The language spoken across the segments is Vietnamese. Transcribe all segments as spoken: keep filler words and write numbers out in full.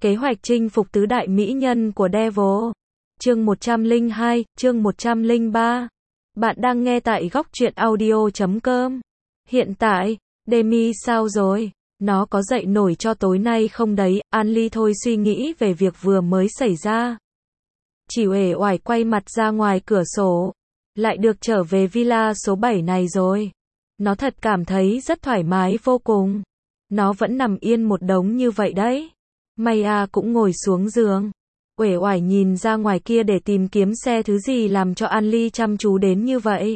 Kế hoạch chinh phục tứ đại mỹ nhân của Devil. Chương một trăm lẻ hai, chương một trăm lẻ ba. Bạn đang nghe tại góc truyện audio chấm com. Hiện tại, Demi sao rồi? Nó có dậy nổi cho tối nay không đấy? Anly thôi suy nghĩ về việc vừa mới xảy ra. Chỉ uể oải quay mặt ra ngoài cửa sổ. Lại được trở về villa số bảy này rồi. Nó thật cảm thấy rất thoải mái vô cùng. Nó vẫn nằm yên một đống như vậy đấy. Maya cũng ngồi xuống giường, uể oải nhìn ra ngoài kia để tìm kiếm xe thứ gì làm cho Anly chăm chú đến như vậy.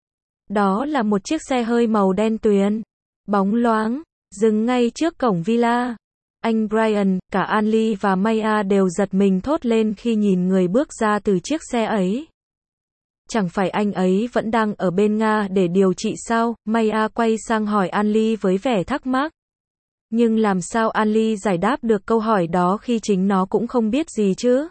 Đó là một chiếc xe hơi màu đen tuyền, bóng loáng, dừng ngay trước cổng villa. Anh Brian, cả Anly và Maya đều giật mình thốt lên khi nhìn người bước ra từ chiếc xe ấy. Chẳng phải anh ấy vẫn đang ở bên Nga để điều trị sao? Maya quay sang hỏi Anly với vẻ thắc mắc. Nhưng làm sao Anly giải đáp được câu hỏi đó khi chính nó cũng không biết gì chứ?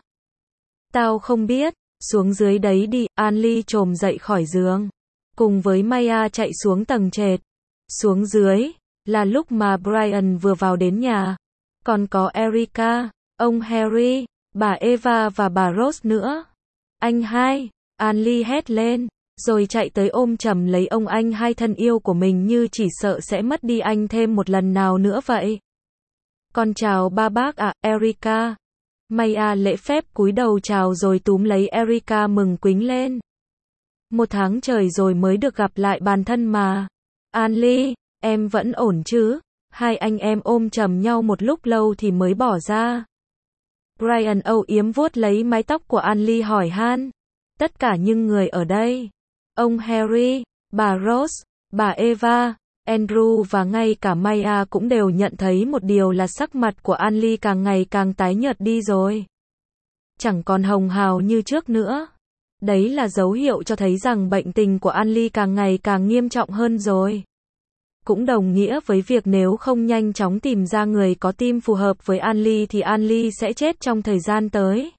Tao không biết, xuống dưới đấy đi. Anly chồm dậy khỏi giường, cùng với Maya chạy xuống tầng trệt. Xuống dưới là lúc mà Brian vừa vào đến nhà. Còn có Erica, ông Harry, bà Eva và bà Rose nữa. Anh hai, Anly hét lên, rồi chạy tới ôm chầm lấy ông anh hai thân yêu của mình như chỉ sợ sẽ mất đi anh thêm một lần nào nữa vậy. Con chào ba bác ạ, à, Erica. Maya lễ phép cúi đầu chào rồi túm lấy Erica mừng quính lên. Một tháng trời rồi mới được gặp lại bản thân mà. Anly, em vẫn ổn chứ? Hai anh em ôm chầm nhau một lúc lâu thì mới bỏ ra. Brian âu yếm vuốt lấy mái tóc của Anly hỏi han. Tất cả những người ở đây, ông Harry, bà Rose, bà Eva, Andrew và ngay cả Maya cũng đều nhận thấy một điều là sắc mặt của Anly càng ngày càng tái nhợt đi rồi. Chẳng còn hồng hào như trước nữa. Đấy là dấu hiệu cho thấy rằng bệnh tình của Anly càng ngày càng nghiêm trọng hơn rồi. Cũng đồng nghĩa với việc nếu không nhanh chóng tìm ra người có tim phù hợp với Anly thì Anly sẽ chết trong thời gian tới.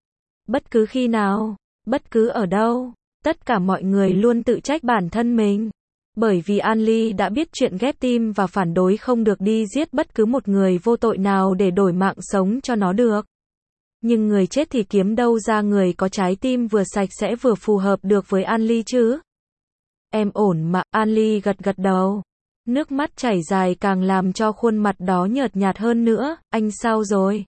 Bất cứ khi nào, bất cứ ở đâu, tất cả mọi người luôn tự trách bản thân mình. Bởi vì Anly đã biết chuyện ghép tim và phản đối không được đi giết bất cứ một người vô tội nào để đổi mạng sống cho nó được. Nhưng người chết thì kiếm đâu ra người có trái tim vừa sạch sẽ vừa phù hợp được với Anly chứ? Em ổn mà, Anly gật gật đầu. Nước mắt chảy dài càng làm cho khuôn mặt đó nhợt nhạt hơn nữa. Anh sao rồi?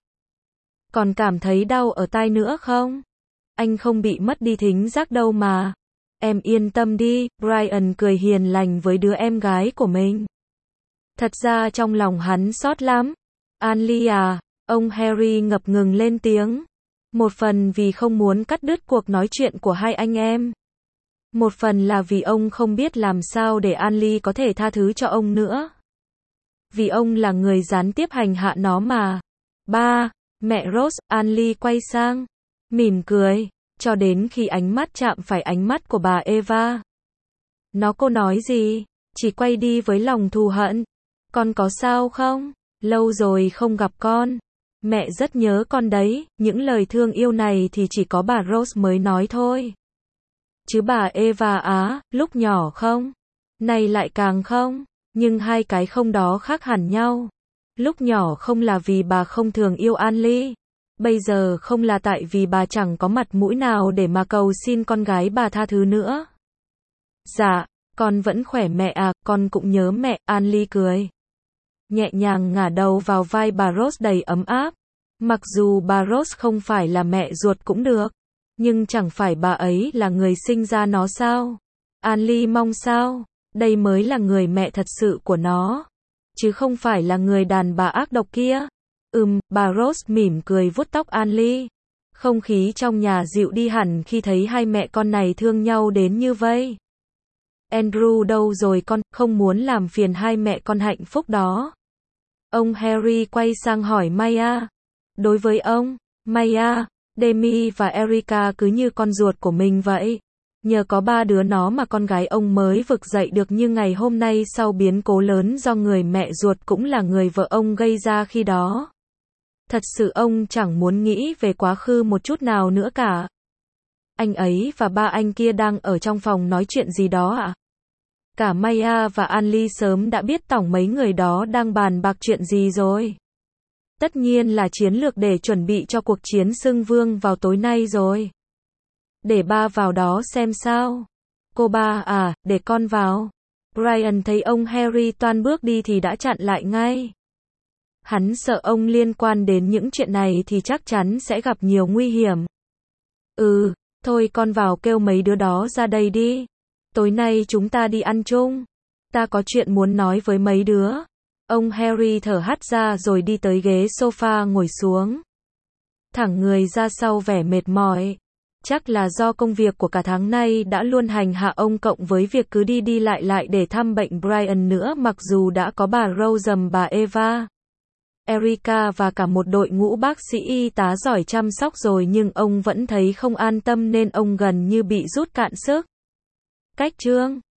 Còn cảm thấy đau ở tai nữa không? Anh không bị mất đi thính giác đâu mà. Em yên tâm đi, Brian cười hiền lành với đứa em gái của mình. Thật ra trong lòng hắn xót lắm. Anly à, ông Harry ngập ngừng lên tiếng. Một phần vì không muốn cắt đứt cuộc nói chuyện của hai anh em. Một phần là vì ông không biết làm sao để Anly có thể tha thứ cho ông nữa. Vì ông là người gián tiếp hành hạ nó mà. Ba, mẹ Rose, Anly quay sang, mỉm cười, cho đến khi ánh mắt chạm phải ánh mắt của bà Eva. Nó cô nói gì? Chỉ quay đi với lòng thù hận. Con có sao không? Lâu rồi không gặp con. Mẹ rất nhớ con đấy. Những lời thương yêu này thì chỉ có bà Rose mới nói thôi. Chứ bà Eva á, lúc nhỏ không? Này lại càng không. Nhưng hai cái không đó khác hẳn nhau. Lúc nhỏ không là vì bà không thường yêu Anly. Bây giờ không là tại vì bà chẳng có mặt mũi nào để mà cầu xin con gái bà tha thứ nữa. Dạ, con vẫn khỏe mẹ à, con cũng nhớ mẹ, Anly cười. Nhẹ nhàng ngả đầu vào vai bà Rose đầy ấm áp. Mặc dù bà Rose không phải là mẹ ruột cũng được. Nhưng chẳng phải bà ấy là người sinh ra nó sao? Anly mong sao? Đây mới là người mẹ thật sự của nó. Chứ không phải là người đàn bà ác độc kia. Ừm, bà Rose mỉm cười vuốt tóc Anly. Không khí trong nhà dịu đi hẳn khi thấy hai mẹ con này thương nhau đến như vây. Andrew đâu rồi con, không muốn làm phiền hai mẹ con hạnh phúc đó. Ông Harry quay sang hỏi Maya. Đối với ông, Maya, Demi và Erica cứ như con ruột của mình vậy. Nhờ có ba đứa nó mà con gái ông mới vực dậy được như ngày hôm nay sau biến cố lớn do người mẹ ruột cũng là người vợ ông gây ra khi đó. Thật sự ông chẳng muốn nghĩ về quá khứ một chút nào nữa cả. Anh ấy và ba anh kia đang ở trong phòng nói chuyện gì đó ạ? À? Cả Maya và Anly sớm đã biết tổng mấy người đó đang bàn bạc chuyện gì rồi. Tất nhiên là chiến lược để chuẩn bị cho cuộc chiến xưng vương vào tối nay rồi. Để ba vào đó xem sao. Cô ba à, để con vào. Brian thấy ông Harry toan bước đi thì đã chặn lại ngay. Hắn sợ ông liên quan đến những chuyện này thì chắc chắn sẽ gặp nhiều nguy hiểm. Ừ, thôi con vào kêu mấy đứa đó ra đây đi. Tối nay chúng ta đi ăn chung. Ta có chuyện muốn nói với mấy đứa. Ông Harry thở hắt ra rồi đi tới ghế sofa ngồi xuống. Thẳng người ra sau vẻ mệt mỏi. Chắc là do công việc của cả tháng nay đã luôn hành hạ ông cộng với việc cứ đi đi lại lại để thăm bệnh Brian nữa, mặc dù đã có bà Rose, bà Eva, Erica và cả một đội ngũ bác sĩ y tá giỏi chăm sóc rồi, nhưng ông vẫn thấy không an tâm nên ông gần như bị rút cạn sức. Cách chương